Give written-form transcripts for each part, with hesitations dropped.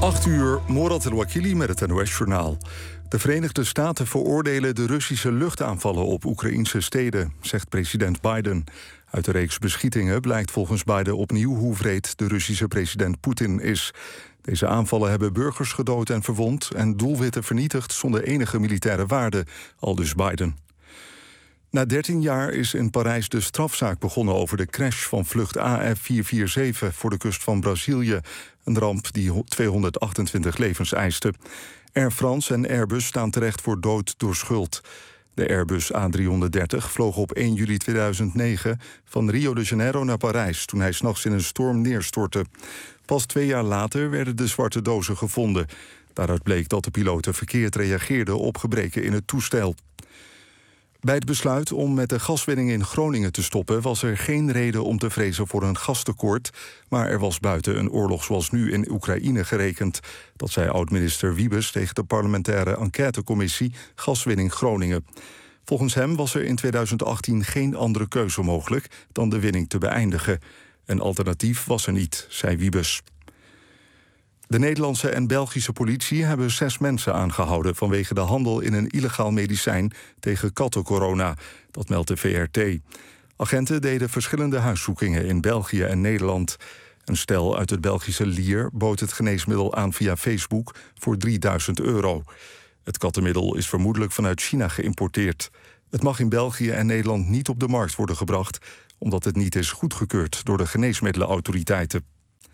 8 uur, Morad El-Wakili met het NOS-journaal. De Verenigde Staten veroordelen de Russische luchtaanvallen op Oekraïnse steden, zegt president Biden. Uit de reeks beschietingen blijkt volgens Biden opnieuw hoe wreed de Russische president Poetin is. Deze aanvallen hebben burgers gedood en verwond en doelwitten vernietigd zonder enige militaire waarde, aldus Biden. Na 13 jaar is in Parijs de strafzaak begonnen over de crash van vlucht AF447 voor de kust van Brazilië. Een ramp die 228 levens eiste. Air France en Airbus staan terecht voor dood door schuld. De Airbus A330 vloog op 1 juli 2009 van Rio de Janeiro naar Parijs toen hij 's nachts in een storm neerstortte. Pas 2 jaar later werden de zwarte dozen gevonden. Daaruit bleek dat de piloten verkeerd reageerden op gebreken in het toestel. Bij het besluit om met de gaswinning in Groningen te stoppen was er geen reden om te vrezen voor een gastekort, maar er was buiten een oorlog zoals nu in Oekraïne gerekend. Dat zei oud-minister Wiebes tegen de parlementaire enquêtecommissie Gaswinning Groningen. Volgens hem was er in 2018 geen andere keuze mogelijk dan de winning te beëindigen. Een alternatief was er niet, zei Wiebes. De Nederlandse en Belgische politie hebben 6 mensen aangehouden vanwege de handel in een illegaal medicijn tegen kattencorona. Dat meldt de VRT. Agenten deden verschillende huiszoekingen in België en Nederland. Een stel uit het Belgische Lier bood het geneesmiddel aan via Facebook voor €3000. Het kattenmiddel is vermoedelijk vanuit China geïmporteerd. Het mag in België en Nederland niet op de markt worden gebracht, omdat het niet is goedgekeurd door de geneesmiddelenautoriteiten.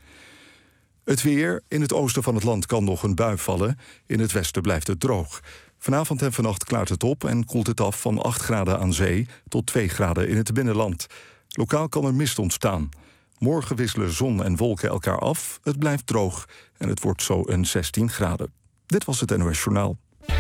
Het weer. In het oosten van het land kan nog een bui vallen. In het westen blijft het droog. Vanavond en vannacht klaart het op en koelt het af van 8 graden aan zee tot 2 graden in het binnenland. Lokaal kan er mist ontstaan. Morgen wisselen zon en wolken elkaar af. Het blijft droog en het wordt zo een 16 graden. Dit was het NOS Journaal.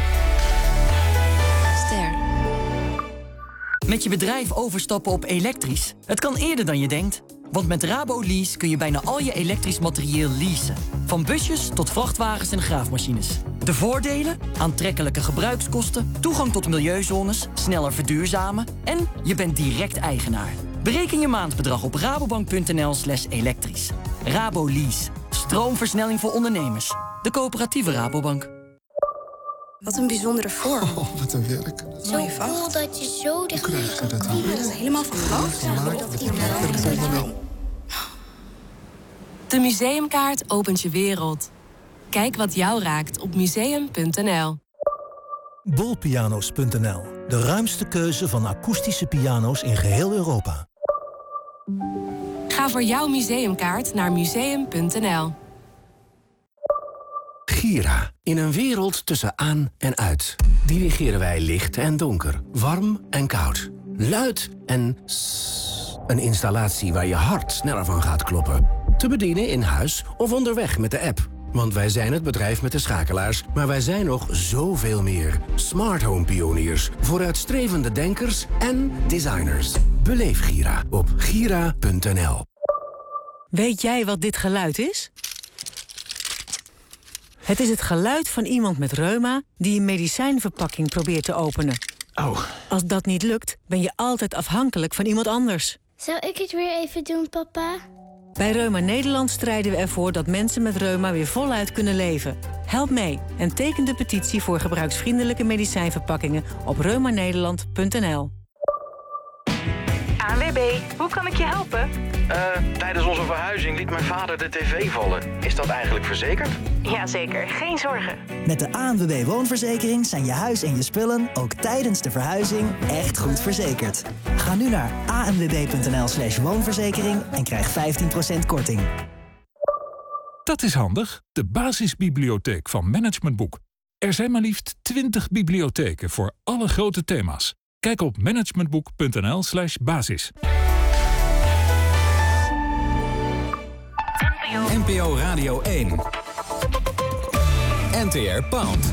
Ster. Met je bedrijf overstappen op elektrisch? Het kan eerder dan je denkt. Want met Rabo Lease kun je bijna al je elektrisch materieel leasen. Van busjes tot vrachtwagens en graafmachines. De voordelen? Aantrekkelijke gebruikskosten, toegang tot milieuzones, sneller verduurzamen en je bent direct eigenaar. Bereken je maandbedrag op rabobank.nl/elektrisch. Rabo Lease. Stroomversnelling voor ondernemers. De coöperatieve Rabobank. Wat een bijzondere vorm. Oh, wat een werk. Zo cool dat je zo dicht bij krijg je dat hier? dat is helemaal van glas. De Museumkaart opent je wereld. Kijk wat jou raakt op museum.nl. Bolpiano's.nl. De ruimste keuze van akoestische piano's in geheel Europa. Ga voor jouw museumkaart naar museum.nl. Gira. In een wereld tussen aan en uit. Dirigeren wij licht en donker, warm en koud, luid en een installatie waar je hart sneller van gaat kloppen. Te bedienen in huis of onderweg met de app. Want wij zijn het bedrijf met de schakelaars, maar wij zijn nog zoveel meer. Smart home pioniers, vooruitstrevende denkers en designers. Beleef Gira op gira.nl. Weet jij wat dit geluid is? Het is het geluid van iemand met reuma die een medicijnverpakking probeert te openen. Oh. Als dat niet lukt, ben je altijd afhankelijk van iemand anders. Zou ik het weer even doen, papa? Bij Reuma Nederland strijden we ervoor dat mensen met reuma weer voluit kunnen leven. Help mee en teken de petitie voor gebruiksvriendelijke medicijnverpakkingen op reumanederland.nl. ANWB, hoe kan ik je helpen? Tijdens onze verhuizing liet mijn vader de tv vallen. Is dat eigenlijk verzekerd? Jazeker, geen zorgen. Met de ANWB Woonverzekering zijn je huis en je spullen ook tijdens de verhuizing echt goed verzekerd. Ga nu naar anwb.nl/woonverzekering en krijg 15% korting. Dat is handig, de basisbibliotheek van Management Boek. Er zijn maar liefst 20 bibliotheken voor alle grote thema's. Kijk op managementboek.nl/basis. NPO Radio 1. NTR Pound.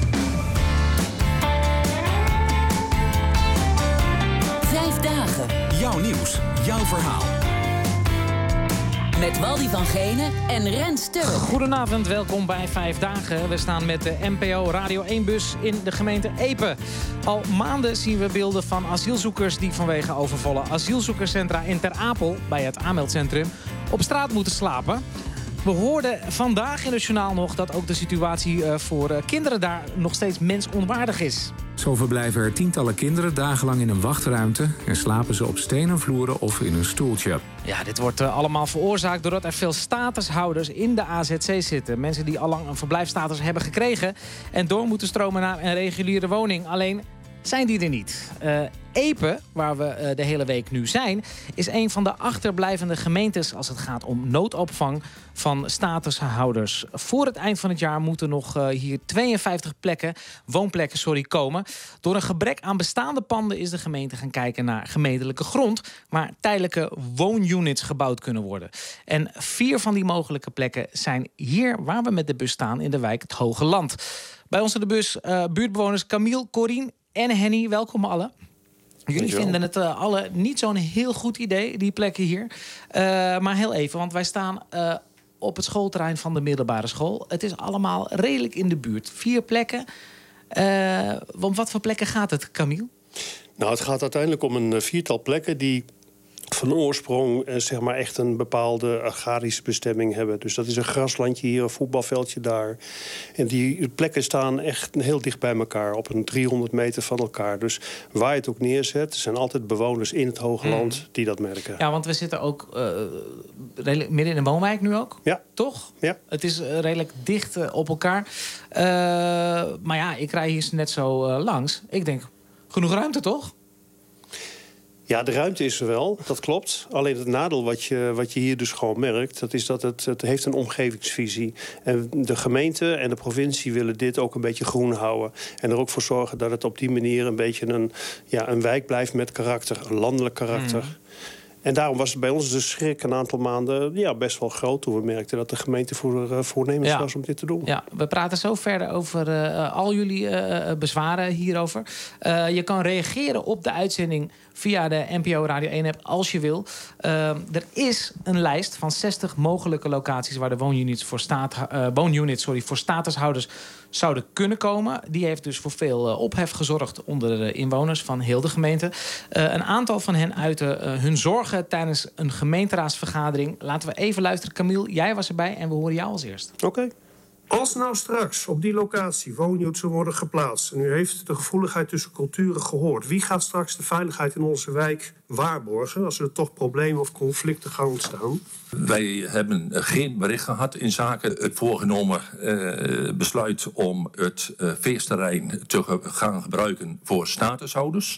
5 dagen. Jouw nieuws, jouw verhaal. Met Waldy van Genen en Rens Sterk. Goedenavond, welkom bij 5 dagen. We staan met de NPO Radio 1-bus in de gemeente Epe. Al maanden zien we beelden van asielzoekers die vanwege overvolle asielzoekerscentra in Ter Apel, bij het aanmeldcentrum, op straat moeten slapen. We hoorden vandaag in het journaal nog dat ook de situatie voor kinderen daar nog steeds mensonwaardig is. Zo verblijven er tientallen kinderen dagenlang in een wachtruimte en slapen ze op stenen vloeren of in een stoeltje. Ja, dit wordt allemaal veroorzaakt doordat er veel statushouders in de AZC zitten. Mensen die allang een verblijfsstatus hebben gekregen en door moeten stromen naar een reguliere woning. Alleen zijn die er niet. Epe, waar we de hele week nu zijn, is een van de achterblijvende gemeentes als het gaat om noodopvang van statushouders. Voor het eind van het jaar moeten nog hier 52 woonplekken komen. Door een gebrek aan bestaande panden is de gemeente gaan kijken naar gemeentelijke grond waar tijdelijke woonunits gebouwd kunnen worden. En 4 van die mogelijke plekken zijn hier waar we met de bus staan in de wijk Het Hoge Land. Bij ons in de bus buurtbewoners Camille, Corine en Henny. Welkom allen. Jullie vinden het alle niet zo'n heel goed idee, die plekken hier. Maar heel even, want wij staan op het schoolterrein van de middelbare school. Het is allemaal redelijk in de buurt. 4 plekken. Want wat voor plekken gaat het, Camille? Nou, het gaat uiteindelijk om een 4-tal plekken die van oorsprong zeg maar echt een bepaalde agrarische bestemming hebben. Dus dat is een graslandje hier, een voetbalveldje daar. En die plekken staan echt heel dicht bij elkaar, op een 300 meter van elkaar. Dus waar je het ook neerzet, er zijn altijd bewoners in het Hoge Land die dat merken. Ja, want we zitten ook midden in een woonwijk nu ook. Ja. Toch? Ja. Het is redelijk dicht op elkaar. Maar ja, ik rij hier net zo langs. Ik denk, genoeg ruimte toch? Ja, de ruimte is er wel, dat klopt. Alleen het nadeel wat je hier dus gewoon merkt, dat is dat het heeft een omgevingsvisie. En de gemeente en de provincie willen dit ook een beetje groen houden. En er ook voor zorgen dat het op die manier een beetje een wijk blijft met karakter, een landelijk karakter. En daarom was het bij ons de schrik een aantal maanden best wel groot toen we merkten dat de gemeente voornemens was om dit te doen. Ja, we praten zo verder over al jullie bezwaren hierover. Je kan reageren op de uitzending via de NPO Radio 1-app als je wil. Er is een lijst van 60 mogelijke locaties waar de woonunits voor statushouders zouden kunnen komen. Die heeft dus voor veel ophef gezorgd onder de inwoners van heel de gemeente. Een aantal van hen uiten hun zorgen tijdens een gemeenteraadsvergadering. Laten we even luisteren. Camille, jij was erbij en we horen jou als eerst. Oké. Als nou straks op die locatie woonunits worden geplaatst, en u heeft de gevoeligheid tussen culturen gehoord, wie gaat straks de veiligheid in onze wijk waarborgen als er toch problemen of conflicten gaan ontstaan? Wij hebben geen bericht gehad in zaken het voorgenomen besluit om het feestterrein te gaan gebruiken voor statushouders.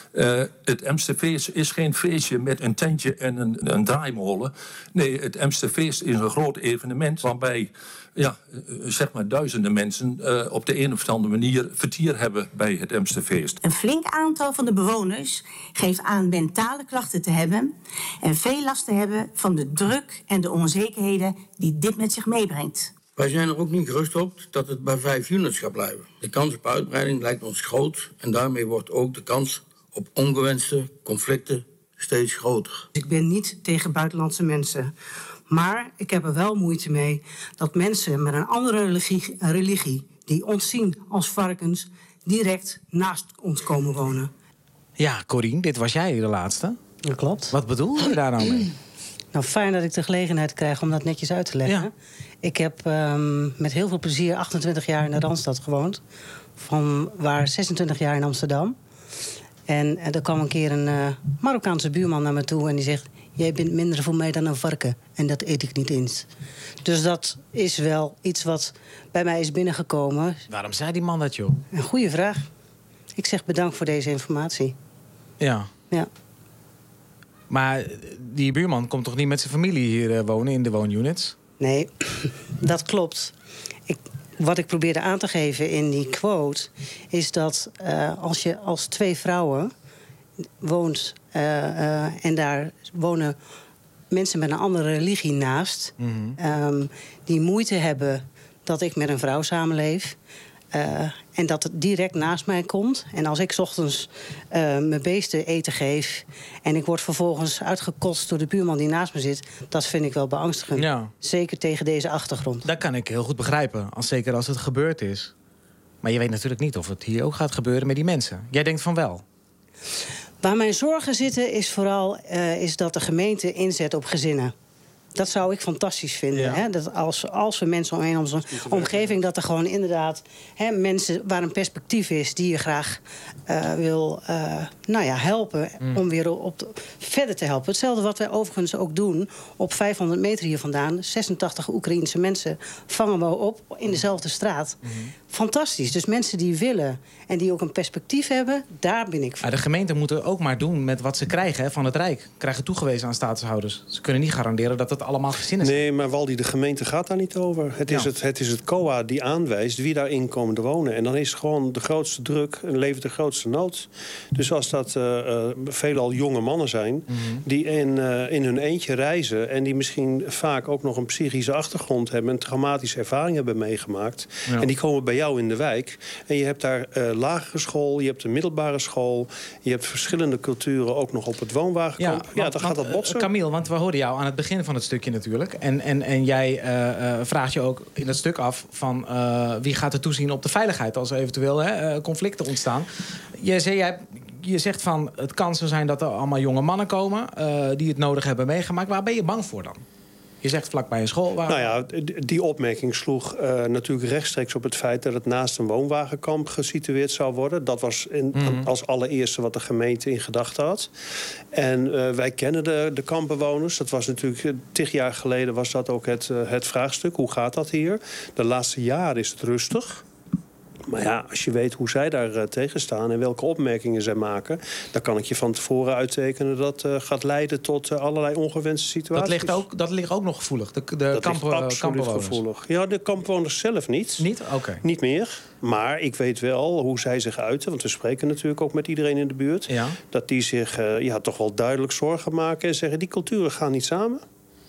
Het Emsterfeest is geen feestje met een tentje en een draaimolen. Nee, het Emsterfeest is een groot evenement waarbij zeg maar duizenden mensen op de een of andere manier vertier hebben bij het Emsterfeest. Een flink aantal van de bewoners geeft aan mentale klachten te hebben en veel last te hebben van de druk en de onzekerheden die dit met zich meebrengt. Wij zijn er ook niet gerust op dat het bij 5 units gaat blijven. De kans op uitbreiding lijkt ons groot en daarmee wordt ook de kans op ongewenste conflicten steeds groter. Ik ben niet tegen buitenlandse mensen. Maar ik heb er wel moeite mee dat mensen met een andere religie die ons zien als varkens direct naast ons komen wonen. Ja, Corine, dit was jij de laatste. Dat klopt. Wat bedoel je daar nou mee? Nou, fijn dat ik de gelegenheid krijg om dat netjes uit te leggen. Ja. Ik heb met heel veel plezier 28 jaar in de Randstad gewoond. Van waar 26 jaar in Amsterdam. En er kwam een keer een Marokkaanse buurman naar me toe en die zegt: jij bent minder voor mij dan een varken. En dat eet ik niet eens. Dus dat is wel iets wat bij mij is binnengekomen. Waarom zei die man dat, joh? Een goede vraag. Ik zeg bedankt voor deze informatie. Ja. Maar die buurman komt toch niet met zijn familie hier wonen in de woonunits? Nee, dat klopt. Wat ik probeerde aan te geven in die quote is dat als je als 2 vrouwen woont en daar wonen mensen met een andere religie naast, die moeite hebben dat ik met een vrouw samenleef en dat het direct naast mij komt. En als ik 's ochtends mijn beesten eten geef en ik word vervolgens uitgekotst door de buurman die naast me zit, dat vind ik wel beangstigend. Ja. Zeker tegen deze achtergrond. Dat kan ik heel goed begrijpen, zeker als het gebeurd is. Maar je weet natuurlijk niet of het hier ook gaat gebeuren met die mensen. Jij denkt van wel. Waar mijn zorgen zitten is vooral is dat de gemeente inzet op gezinnen. Dat zou ik fantastisch vinden. Ja. Hè? Dat als we mensen omheen onze omgeving... dat er gewoon inderdaad mensen waar een perspectief is... die je graag wil helpen om weer verder te helpen. Hetzelfde wat wij overigens ook doen. Op 500 meter hier vandaan. 86 Oekraïense mensen vangen we op in dezelfde straat. Fantastisch. Dus mensen die willen en die ook een perspectief hebben... daar ben ik voor. De gemeenten moeten ook maar doen met wat ze krijgen van het Rijk. Krijgen toegewezen aan statushouders. Ze kunnen niet garanderen dat het allemaal gezinnen zijn. Nee, maar Waldi, de gemeente gaat daar niet over. Het is het COA die aanwijst wie daarin komen te wonen. En dan is het gewoon de grootste druk en levert de grootste nood. Dus als dat veelal jonge mannen zijn... die in hun eentje reizen... en die misschien vaak ook nog een psychische achtergrond hebben... een traumatische ervaring hebben meegemaakt... Ja. En die komen bij jou in de wijk. En je hebt daar lagere school, je hebt een middelbare school... je hebt verschillende culturen ook nog op het woonwagenkamp. Dan gaat dat botsen. Camille, want we hoorden jou aan het begin van het stukje natuurlijk. En jij vraagt je ook in dat stuk af van wie gaat er toezien op de veiligheid... als er eventueel conflicten ontstaan. Je zegt van het kan zo zijn dat er allemaal jonge mannen komen... die het nodig hebben meegemaakt. Waar ben je bang voor dan? Je zegt vlakbij een school. Nou ja, die opmerking sloeg natuurlijk rechtstreeks op het feit... dat het naast een woonwagenkamp gesitueerd zou worden. Dat was als allereerste wat de gemeente in gedachten had. En wij kennen de kampbewoners. Dat was natuurlijk 10 jaar geleden was dat ook het vraagstuk. Hoe gaat dat hier? De laatste jaren is het rustig. Maar ja, als je weet hoe zij daar tegen staan en welke opmerkingen zij maken... dan kan ik je van tevoren uittekenen dat gaat leiden tot allerlei ongewenste situaties. Dat ligt ook nog gevoelig, de absoluut gevoelig. Ja, de kampbewoners zelf niet. Niet? Oké. Niet meer. Maar ik weet wel hoe zij zich uiten. Want we spreken natuurlijk ook met iedereen in de buurt. Ja. Dat die zich toch wel duidelijk zorgen maken en zeggen... die culturen gaan niet samen.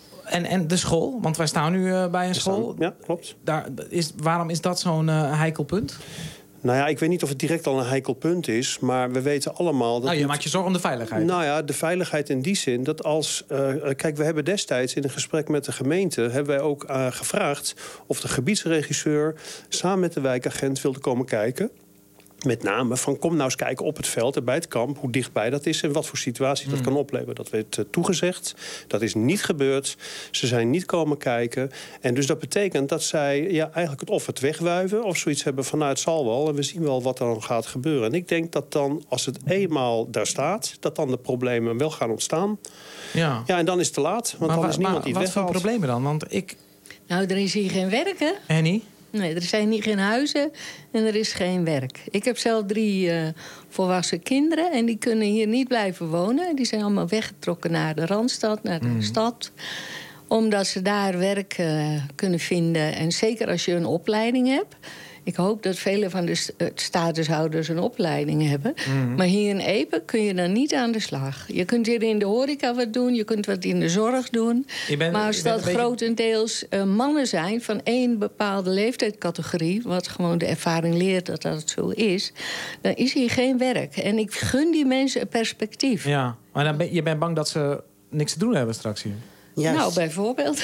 En de school, want wij staan nu bij een school. Ja, klopt. Waarom is dat zo'n heikel punt? Nou ja, ik weet niet of het direct al een heikel punt is... maar we weten allemaal... dat je maakt je zorgen om de veiligheid. Nou ja, de veiligheid in die zin dat als... kijk, we hebben destijds in een gesprek met de gemeente... hebben wij ook gevraagd of de gebiedsregisseur... samen met de wijkagent wilde komen kijken... Met name van kom nou eens kijken op het veld en bij het kamp... hoe dichtbij dat is en wat voor situatie dat kan opleveren. Dat werd toegezegd. Dat is niet gebeurd. Ze zijn niet komen kijken. En dus dat betekent dat zij eigenlijk of het wegwuiven... of zoiets hebben van nou het zal wel... en we zien wel wat er dan gaat gebeuren. En ik denk dat dan, als het eenmaal daar staat... dat dan de problemen wel gaan ontstaan. Ja, en dan is het te laat. Want dan is niemand die het weghaalt. Wat voor problemen dan? Want Nou, er is hier geen werk, hè? Henny? Nee, er zijn hier geen huizen en er is geen werk. Ik heb zelf 3 volwassen kinderen en die kunnen hier niet blijven wonen. Die zijn allemaal weggetrokken naar de Randstad, naar de stad. Omdat ze daar werk kunnen vinden. En zeker als je een opleiding hebt. Ik hoop dat vele van de statushouders een opleiding hebben. Maar hier in Epe kun je dan niet aan de slag. Je kunt hier in de horeca wat doen, je kunt wat in de zorg doen. Maar als dat grotendeels mannen zijn van 1 bepaalde leeftijdscategorie... wat gewoon de ervaring leert dat dat zo is... dan is hier geen werk. En ik gun die mensen een perspectief. Ja, maar je bent bang dat ze niks te doen hebben straks hier? Juist. Nou, bijvoorbeeld.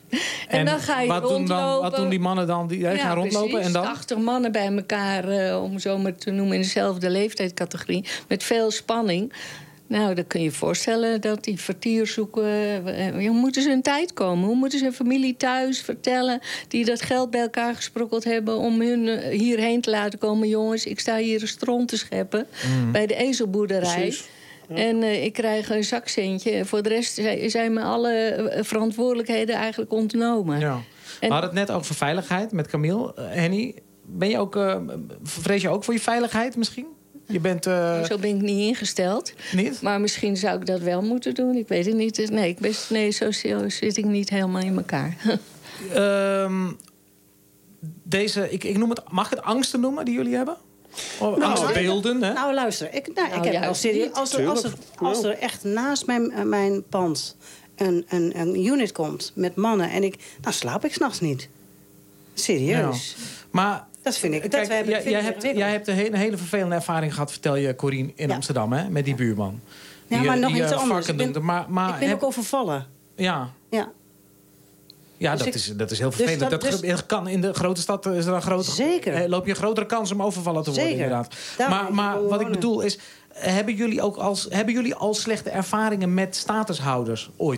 en dan ga je rondlopen. Wat doen die mannen dan? Die gaan rondlopen precies, en dan? 80 mannen bij elkaar, om zo maar te noemen... in dezelfde leeftijdscategorie, met veel spanning. Nou, dan kun je je voorstellen dat die vertier zoeken... Hoe moeten ze in tijd komen? Hoe moeten ze hun familie thuis vertellen... die dat geld bij elkaar gesprokkeld hebben... om hun hierheen te laten komen? Jongens, ik sta hier een stront te scheppen bij de ezelboerderij... Precies. Ja. En ik krijg een zakcentje. Voor de rest zijn me alle verantwoordelijkheden eigenlijk ontnomen. Ja. We hadden het net over veiligheid met Camille. Henny, vrees je ook voor je veiligheid misschien? Je bent, Zo ben ik niet ingesteld. Niet? Maar misschien zou ik dat wel moeten doen. Ik weet het niet. Nee, zo zit ik niet helemaal in elkaar. Ik noem het, mag ik het angsten noemen die jullie hebben? Angstbeelden, hè? Nou, luister. Ik heb wel serieus. Als er echt naast mijn pand een unit komt met mannen... en dan slaap ik 's nachts niet. Serieus. Ja. Maar dat vind ik. Jij hebt een hele vervelende ervaring gehad, vertel je, Corine, in Amsterdam, hè? Met die buurman. Maar nog iets anders. Ik ben ook overvallen. Ja. Ja, dus dat is heel vervelend. Dat kan in de grote stad is er een grote. Zeker. Loop je een grotere kans om overvallen te worden, Zeker. inderdaad. Maar wat ik bedoel is, hebben jullie al slechte ervaringen met statushouders ooit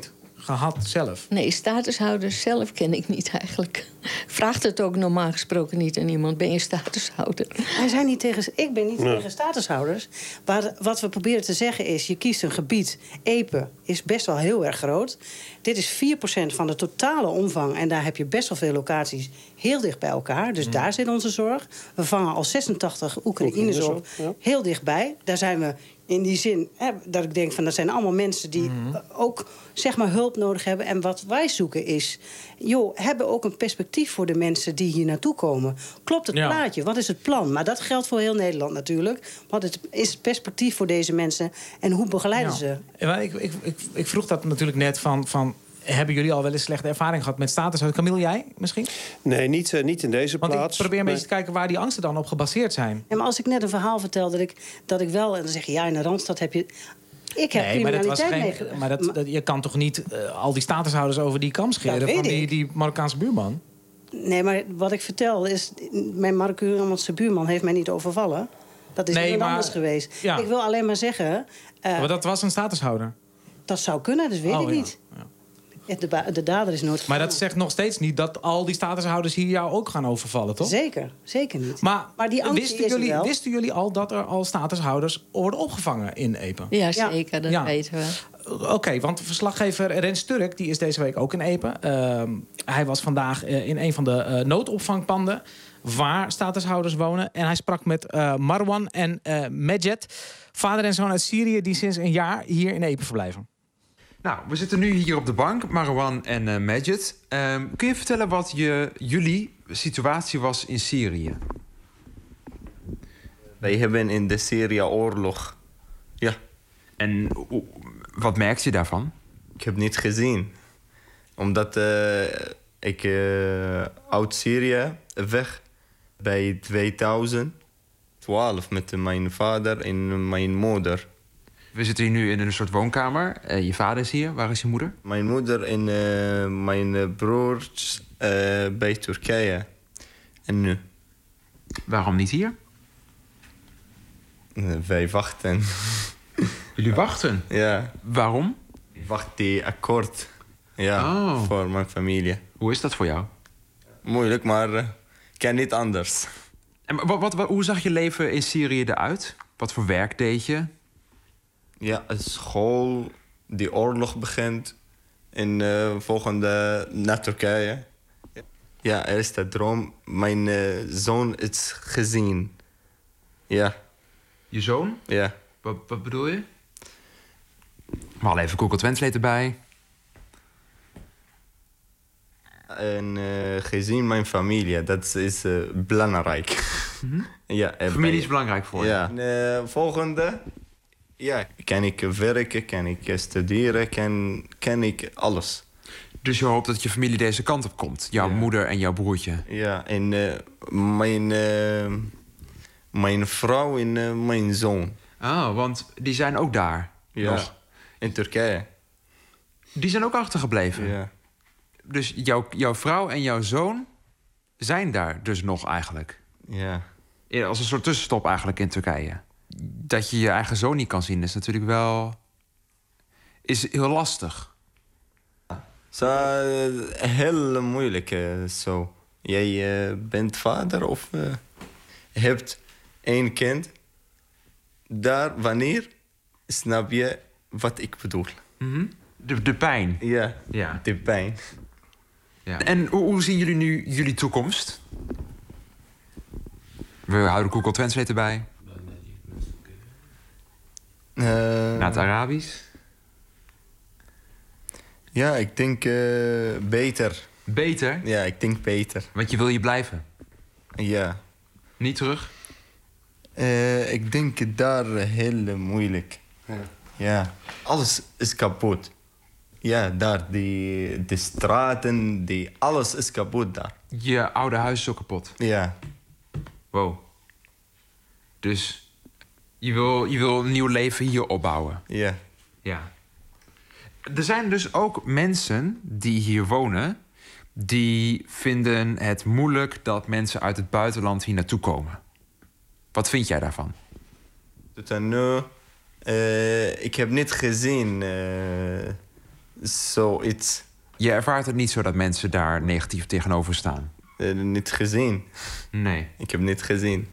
gehad zelf? Nee, statushouders zelf ken ik niet eigenlijk. Vraagt het ook normaal gesproken niet aan iemand. Ben je statushouder? Ik ben niet tegen statushouders. Wat we proberen te zeggen is, je kiest een gebied. Epe is best wel heel erg groot. Dit is 4% van de totale omvang. En daar heb je best wel veel locaties heel dicht bij elkaar. Dus daar zit onze zorg. We vangen al 86 Oekraïners op. Heel dichtbij. Daar zijn we in die zin dat ik denk van dat zijn allemaal mensen die ook zeg maar hulp nodig hebben. En wat wij zoeken is, hebben ook een perspectief voor de mensen die hier naartoe komen. Klopt het plaatje? Wat is het plan? Maar dat geldt voor heel Nederland natuurlijk. Wat is het perspectief voor deze mensen en hoe begeleiden ze? Ik vroeg dat natuurlijk net van hebben jullie al wel eens slechte ervaring gehad met statushouders? Camille, jij misschien? Nee, niet in deze plaats. Want ik probeer een beetje te kijken waar die angsten dan op gebaseerd zijn. Ja, maar als ik net een verhaal vertel dat ik wel... en dan zeg je, in de Randstad heb je... Ik heb criminaliteit meegemaakt. Maar je kan toch niet al die statushouders over die kam scheren van die Marokkaanse buurman? Nee, maar wat ik vertel is... Mijn Marokkaanse buurman heeft mij niet overvallen. Dat is iemand anders geweest. Ja. Ik wil alleen maar zeggen... maar dat was een statushouder? Dat zou kunnen, dus weet ik niet. Ja. De dader is nooit gevallen. Maar dat zegt nog steeds niet dat al die statushouders hier jou ook gaan overvallen, toch? Zeker niet. Maar die wisten jullie al dat er al statushouders worden opgevangen in Epe? Ja, zeker, dat weten we. Oké, want verslaggever Rens Turk die is deze week ook in Epe. Hij was vandaag in een van de noodopvangpanden waar statushouders wonen. En hij sprak met Marwan en Medjet, vader en zoon uit Syrië die sinds een jaar hier in Epe verblijven. Nou, we zitten nu hier op de bank, Marwan en Medjet. Kun je vertellen wat jullie situatie was in Syrië? Wij hebben in de Syrië-oorlog. Ja. En wat merkte je daarvan? Ik heb niet gezien. Omdat ik uit Syrië weg bij 2012 met mijn vader en mijn moeder. We zitten hier nu in een soort woonkamer. Je vader is hier. Waar is je moeder? Mijn moeder en mijn broers bij Turkije. En nu? Waarom niet hier? Wij wachten. Jullie wachten? Ja. Waarom? Ik wacht die akkoord. Ja, voor mijn familie. Hoe is dat voor jou? Moeilijk, maar kan niet anders. En hoe zag je leven in Syrië eruit? Wat voor werk deed je? Ja, school, die oorlog begint. En volgende naar Turkije. Ja, er is de droom. Mijn zoon is gezien. Ja. Je zoon? Ja. Wat bedoel je? We halen even Google Translate erbij. En gezien mijn familie, dat is belangrijk. Mm-hmm. Ja, familie is belangrijk voor je? Ja. En, volgende... Ja, kan ik werken, kan ik studeren, kan ik alles. Dus je hoopt dat je familie deze kant op komt? Jouw moeder en jouw broertje? Ja, en mijn vrouw en mijn zoon. Oh, want die zijn ook daar? Ja, nog. In Turkije. Die zijn ook achtergebleven? Ja. Dus jouw vrouw en jouw zoon zijn daar dus nog eigenlijk? Ja. Als een soort tussenstop eigenlijk in Turkije? Dat je je eigen zoon niet kan zien is natuurlijk wel... is heel lastig. Heel moeilijk zo. Jij bent vader of hebt één kind. Daar, wanneer, snap je wat ik bedoel. Mm-hmm. De pijn? Ja, de pijn. Ja. En hoe zien jullie nu jullie toekomst? We houden Google Translate erbij. Naar het Arabisch? Ja, ik denk beter. Beter? Ja, ik denk beter. Want je wil hier blijven? Ja. Niet terug? Ik denk daar heel moeilijk. Ja. Alles is kapot. Ja, daar, de straten, alles is kapot daar. Je oude huis is ook kapot? Ja. Wow. Dus... Je wil een nieuw leven hier opbouwen? Ja. Ja. Er zijn dus ook mensen die hier wonen... die vinden het moeilijk dat mensen uit het buitenland hier naartoe komen. Wat vind jij daarvan? Ik heb niet gezien zoiets. Je ervaart het niet zo dat mensen daar negatief tegenover staan? Niet gezien. Nee. Ik heb niet gezien.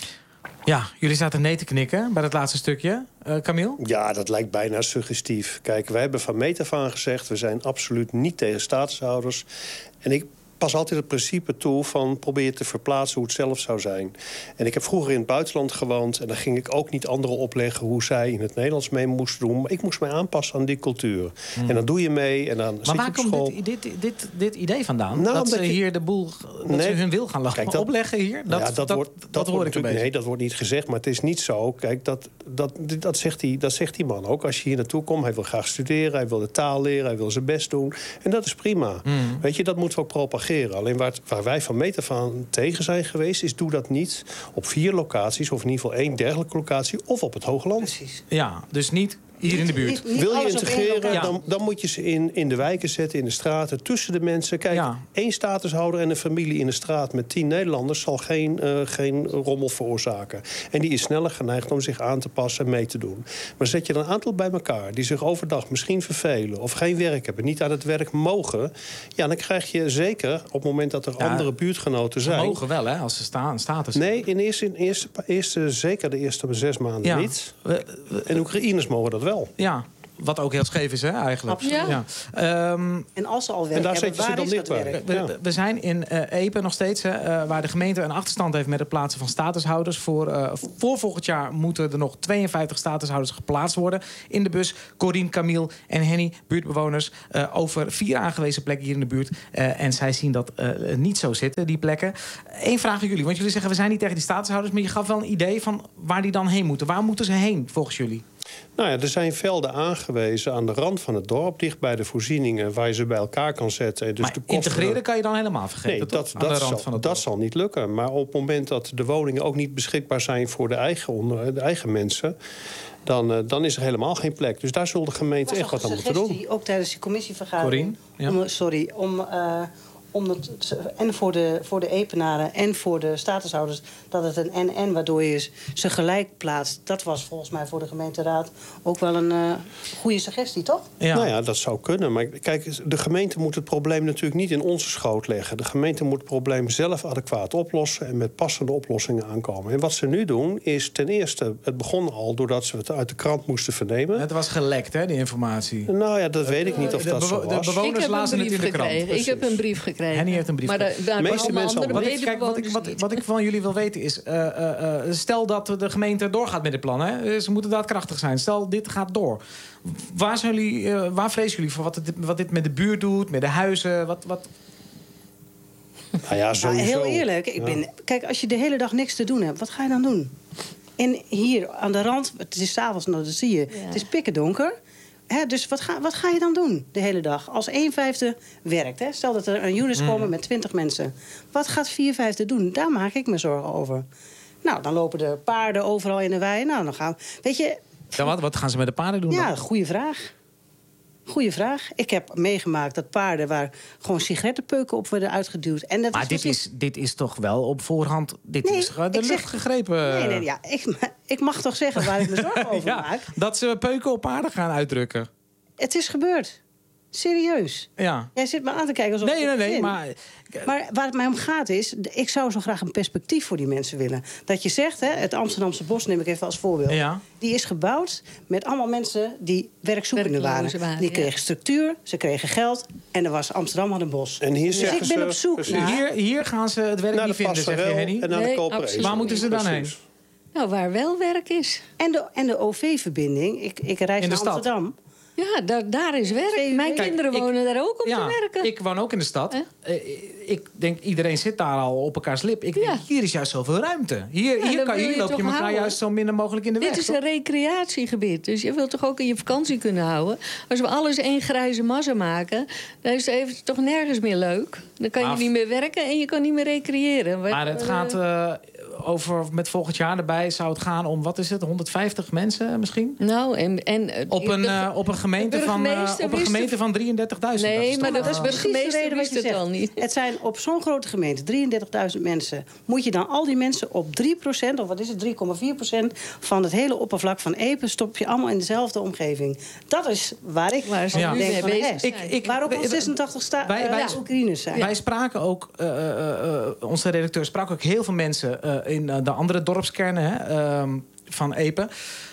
Ja, jullie zaten nee te knikken bij het laatste stukje. Camille? Ja, dat lijkt bijna suggestief. Kijk, wij hebben van meet af aan gezegd... we zijn absoluut niet tegen statushouders. En ik pas altijd het principe toe van probeer te verplaatsen hoe het zelf zou zijn. En ik heb vroeger in het buitenland gewoond... en dan ging ik ook niet anderen opleggen hoe zij in het Nederlands mee moesten doen. Maar ik moest mij aanpassen aan die cultuur. En dan doe je mee en dan zit je op school. Maar waar komt dit idee vandaan? Nou, dat ze hier de boel, dat ze hun wil gaan opleggen hier? Dat hoor ik een beetje. Nee, dat wordt niet gezegd, maar het is niet zo. Kijk, dat zegt die man ook. Als je hier naartoe komt, hij wil graag studeren... hij wil de taal leren, hij wil zijn best doen. En dat is prima. Weet je, dat moeten we ook propageren. Alleen waar wij van meet af aan tegen zijn geweest... is doe dat niet op 4 locaties... of in ieder geval 1 dergelijke locatie... of op het Hoogland. Precies. Ja, dus niet hier in de buurt. Wil je integreren, dan moet je ze in de wijken zetten... in de straten, tussen de mensen. Kijk, 1 statushouder en een familie in de straat... met 10 Nederlanders zal geen rommel veroorzaken. En die is sneller geneigd om zich aan te passen en mee te doen. Maar zet je er een aantal bij elkaar... die zich overdag misschien vervelen... of geen werk hebben, niet aan het werk mogen... ja, dan krijg je zeker, op het moment dat er andere buurtgenoten zijn... Ze mogen wel, hè, als ze status Nee, zeker de eerste 6 maanden niet. En Oekraïners mogen dat wel. Ja, wat ook heel scheef is, hè, eigenlijk. Ja. En als ze al werk hebben, waar is dat werk? We zijn in Epe nog steeds, waar de gemeente een achterstand heeft... met het plaatsen van statushouders. Voor volgend jaar moeten er nog 52 statushouders geplaatst worden in de bus. Corine, Camille en Henny, buurtbewoners... over 4 aangewezen plekken hier in de buurt. En zij zien dat niet zo zitten, die plekken. Eén vraag aan jullie, want jullie zeggen... we zijn niet tegen die statushouders, maar je gaf wel een idee van waar die dan heen moeten. Waar moeten ze heen, volgens jullie? Nou ja, er zijn velden aangewezen aan de rand van het dorp... dicht bij de voorzieningen waar je ze bij elkaar kan zetten. Dus maar integreren kan je dan helemaal vergeten, Nee, dat zal niet lukken. Maar op het moment dat de woningen ook niet beschikbaar zijn... voor de eigen mensen... Dan is er helemaal geen plek. Dus daar zullen de gemeenten echt wat aan moeten doen. Ook tijdens die commissievergadering. Corine? En voor de Epenaren en voor de statushouders... dat het een en waardoor je ze gelijk plaatst. Dat was volgens mij voor de gemeenteraad ook wel een goede suggestie, toch? Ja. Nou ja, dat zou kunnen. Maar kijk, de gemeente moet het probleem natuurlijk niet in onze schoot leggen. De gemeente moet het probleem zelf adequaat oplossen... en met passende oplossingen aankomen. En wat ze nu doen is ten eerste... het begon al doordat ze het uit de krant moesten vernemen. Het was gelekt, hè, die informatie? Nou ja, dat weet ik niet of dat zo was. De bewoners lazen het in de krant. Ik heb een brief gekregen. Henny heeft een brief gekregen. Maar de meeste mensen wat ik van jullie wil weten is... stel dat de gemeente doorgaat met dit plan. Hè? Ze moeten daadkrachtig zijn. Stel, dit gaat door. Waar vrezen jullie voor? Wat dit met de buurt doet, met de huizen? Wat... Nou ja, sowieso. Heel eerlijk. Kijk, als je de hele dag niks te doen hebt, wat ga je dan doen? En hier aan de rand, het is 's avonds, nou, dat zie je. Ja. Het is pikken donker. Dus wat ga je dan doen de hele dag? Als 1/5 werkt. Hè? Stel dat er een unit komen met 20 mensen. Wat gaat 4/5 doen? Daar maak ik me zorgen over. Nou, dan lopen de paarden overal in de wei. Nou, dan gaan we... Weet je... Ja, wat gaan ze met de paarden doen? Ja, goede vraag. Goeie vraag. Ik heb meegemaakt dat paarden waar gewoon sigarettenpeuken op worden uitgeduwd. En dat maar dit is toch wel op voorhand... Dit is de lucht gegrepen. Nee, ja, ik mag toch zeggen waar ik me zorgen over maak. Dat ze peuken op paarden gaan uitdrukken. Het is gebeurd. Serieus. Ja. Jij zit me aan te kijken alsof... Nee, maar waar het mij om gaat is... ik zou zo graag een perspectief voor die mensen willen. Dat je zegt, het Amsterdamse Bos neem ik even als voorbeeld. Ja. Die is gebouwd met allemaal mensen die werkzoekenden waren. Die kregen structuur, ze kregen geld... en er was Amsterdam had een bos. En hier dus ik ben op zoek naar... Hier gaan ze het werk niet vinden, zeg je, Henny? En naar de coöperatie. Waar moeten ze dan heen? Nou, waar wel werk is. En de OV-verbinding. Ik reis naar Amsterdam... Ja, daar is werk. Mijn kinderen wonen daar ook om te werken. Ik woon ook in de stad. Ik denk, iedereen zit daar al op elkaars lip. Ik denk, hier is juist zoveel ruimte. Hier loop je elkaar juist zo minder mogelijk in de weg. Dit is een recreatiegebied. Dus je wilt toch ook in je vakantie kunnen houden. Als we alles één grijze massa maken... dan is het toch nergens meer leuk. Dan kan je niet meer werken en je kan niet meer recreëren. Maar het gaat... met volgend jaar erbij zou het gaan om, wat is het, 150 mensen misschien? Nou, op een gemeente van 33.000. Nee, maar de burgemeester wist het al niet. Het zijn op zo'n grote gemeente, 33.000 mensen. Moet je dan al die mensen op 3%, of wat is het, 3,4% van het hele oppervlak van Epe, stop je allemaal in dezelfde omgeving. Dat is waar ik denk van waarop al 86 Oekraïners zijn. Wij spraken ook, onze redacteur sprak ook heel veel mensen in de andere dorpskernen van Epe.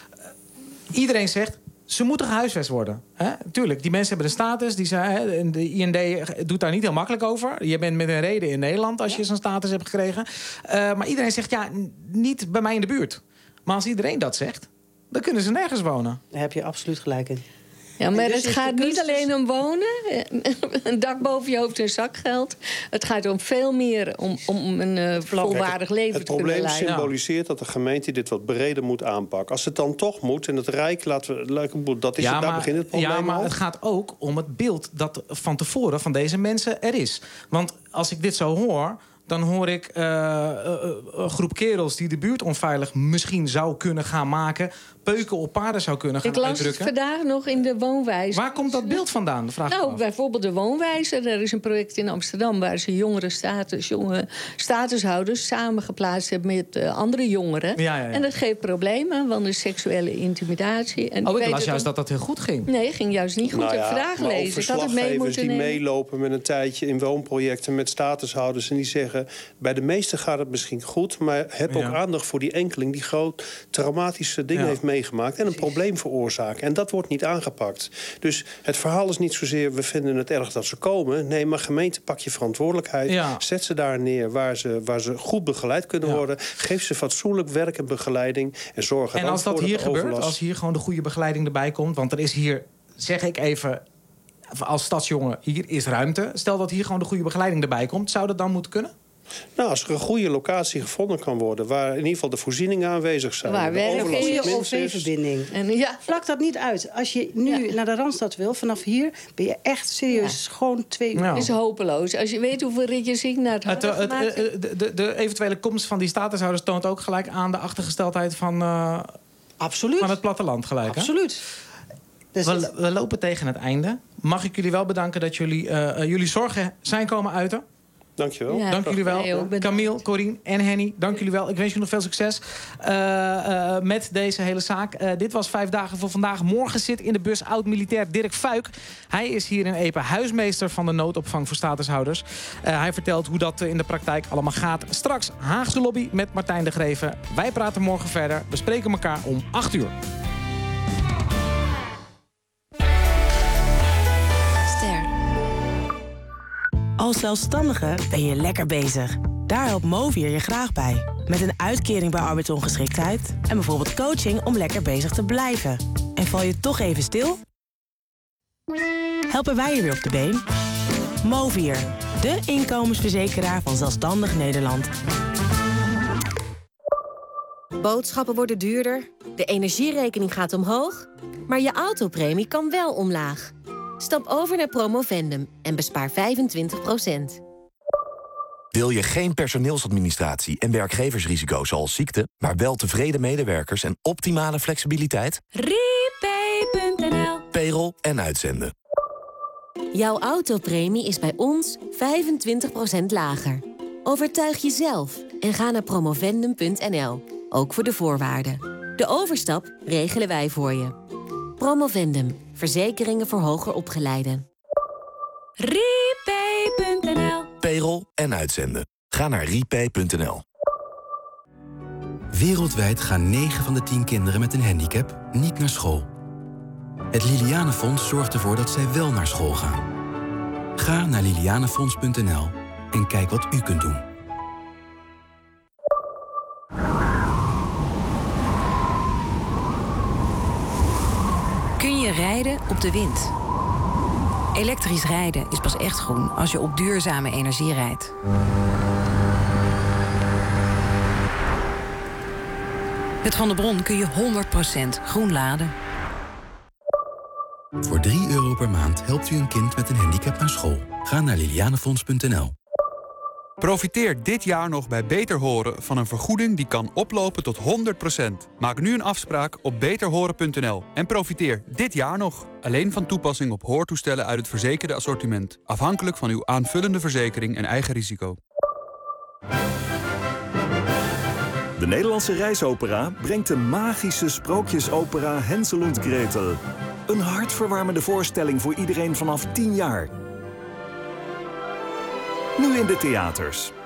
Iedereen zegt, ze moeten gehuisvest worden. Tuurlijk, die mensen hebben een status. De IND doet daar niet heel makkelijk over. Je bent met een reden in Nederland als je zo'n status hebt gekregen. Maar iedereen zegt, niet bij mij in de buurt. Maar als iedereen dat zegt, dan kunnen ze nergens wonen. Daar heb je absoluut gelijk in. Ja, maar het gaat niet alleen om wonen. Een dak boven je hoofd en zakgeld. Het gaat om veel meer om een volwaardig leven te kunnen leiden. Het probleem symboliseert dat de gemeente dit wat breder moet aanpakken. Als het dan toch moet en het Rijk daar begint het probleem maar al. Het gaat ook om het beeld dat van tevoren van deze mensen er is. Want als ik dit zo hoor, dan hoor ik een groep kerels die de buurt onveilig misschien zou kunnen gaan maken, peuken op paarden zou kunnen gaan uitdrukken. Ik las het vandaag nog in de woonwijzer. Waar komt dat beeld vandaan? Bijvoorbeeld de woonwijzer. Er is een project in Amsterdam waar ze jonge statushouders samengeplaatst hebben met andere jongeren. Ja. En dat geeft problemen, want er is seksuele intimidatie. En ik las juist dat heel goed ging. Nee, ging juist niet goed. Ik heb vragen lezen. Ik had het mee moeten die nemen. meelopen met een tijdje in woonprojecten met statushouders en die zeggen, bij de meesten gaat het misschien goed, maar heb ook aandacht voor die enkeling die groot traumatische dingen heeft meegemaakt en een probleem veroorzaken. En dat wordt niet aangepakt. Dus het verhaal is niet zozeer, we vinden het erg dat ze komen. Nee, maar gemeente, pak je verantwoordelijkheid. Ja. Zet ze daar neer waar ze goed begeleid kunnen worden. Geef ze fatsoenlijk werk en begeleiding. En zorg er en als dat hier gebeurt, overlast. als hier gewoon de goede begeleiding erbij komt, want er is hier, zeg ik even, als stadsjongen, hier is ruimte. Stel dat hier gewoon de goede begeleiding erbij komt, zou dat dan moeten kunnen? Nou, als er een goede locatie gevonden kan worden, waar in ieder geval de voorzieningen aanwezig zijn. Waar een goede OV-verbinding. Vlak dat niet uit. Als je nu naar de Randstad wil, vanaf hier ben je echt serieus gewoon 2 uur. Het is hopeloos. Als je weet hoeveel ritjes ik naar het de eventuele komst van die statushouders toont ook gelijk aan de achtergesteldheid van het platteland gelijk. Absoluut. Dus we lopen tegen het einde. Mag ik jullie wel bedanken dat jullie zorgen zijn komen uiten? Dankjewel. Dank jullie wel. Camille, Corine en Henny, dank jullie wel. Ik wens jullie nog veel succes met deze hele zaak. Dit was 5 dagen voor vandaag. Morgen zit in de bus oud-militair Dirk Fuik. Hij is hier in Epe huismeester van de noodopvang voor statushouders. Hij vertelt hoe dat in de praktijk allemaal gaat. Straks Haagse Lobby met Martijn de Greven. Wij praten morgen verder. We spreken elkaar om 8 uur. Als zelfstandige ben je lekker bezig. Daar helpt Movier je graag bij. Met een uitkering bij arbeidsongeschiktheid en bijvoorbeeld coaching om lekker bezig te blijven. En val je toch even stil? Helpen wij je weer op de been? Movier, de inkomensverzekeraar van zelfstandig Nederland. Boodschappen worden duurder, de energierekening gaat omhoog, maar je autopremie kan wel omlaag. Stap over naar Promovendum en bespaar 25%. Wil je geen personeelsadministratie en werkgeversrisico zoals ziekte, maar wel tevreden medewerkers en optimale flexibiliteit? Repay.nl Payroll en uitzenden. Jouw autopremie is bij ons 25% lager. Overtuig jezelf en ga naar promovendum.nl. Ook voor de voorwaarden. De overstap regelen wij voor je. Promovendum. Verzekeringen voor hoger opgeleiden. Repay.nl. Payroll en uitzenden. Ga naar repay.nl. Wereldwijd gaan 9 van de 10 kinderen met een handicap niet naar school. Het Lilianenfonds zorgt ervoor dat zij wel naar school gaan. Ga naar lilianenfonds.nl en kijk wat u kunt doen. Kun je rijden op de wind? Elektrisch rijden is pas echt groen als je op duurzame energie rijdt. Met Van der Bron kun je 100% groen laden. Voor €3 per maand helpt u een kind met een handicap naar school. Ga naar lilianenfonds.nl. Profiteer dit jaar nog bij Beter Horen van een vergoeding die kan oplopen tot 100%. Maak nu een afspraak op beterhoren.nl en profiteer dit jaar nog. Alleen van toepassing op hoortoestellen uit het verzekerde assortiment. Afhankelijk van uw aanvullende verzekering en eigen risico. De Nederlandse Reisopera brengt de magische sprookjesopera Hänsel und Gretel. Een hartverwarmende voorstelling voor iedereen vanaf 10 jaar. Nu in de theaters.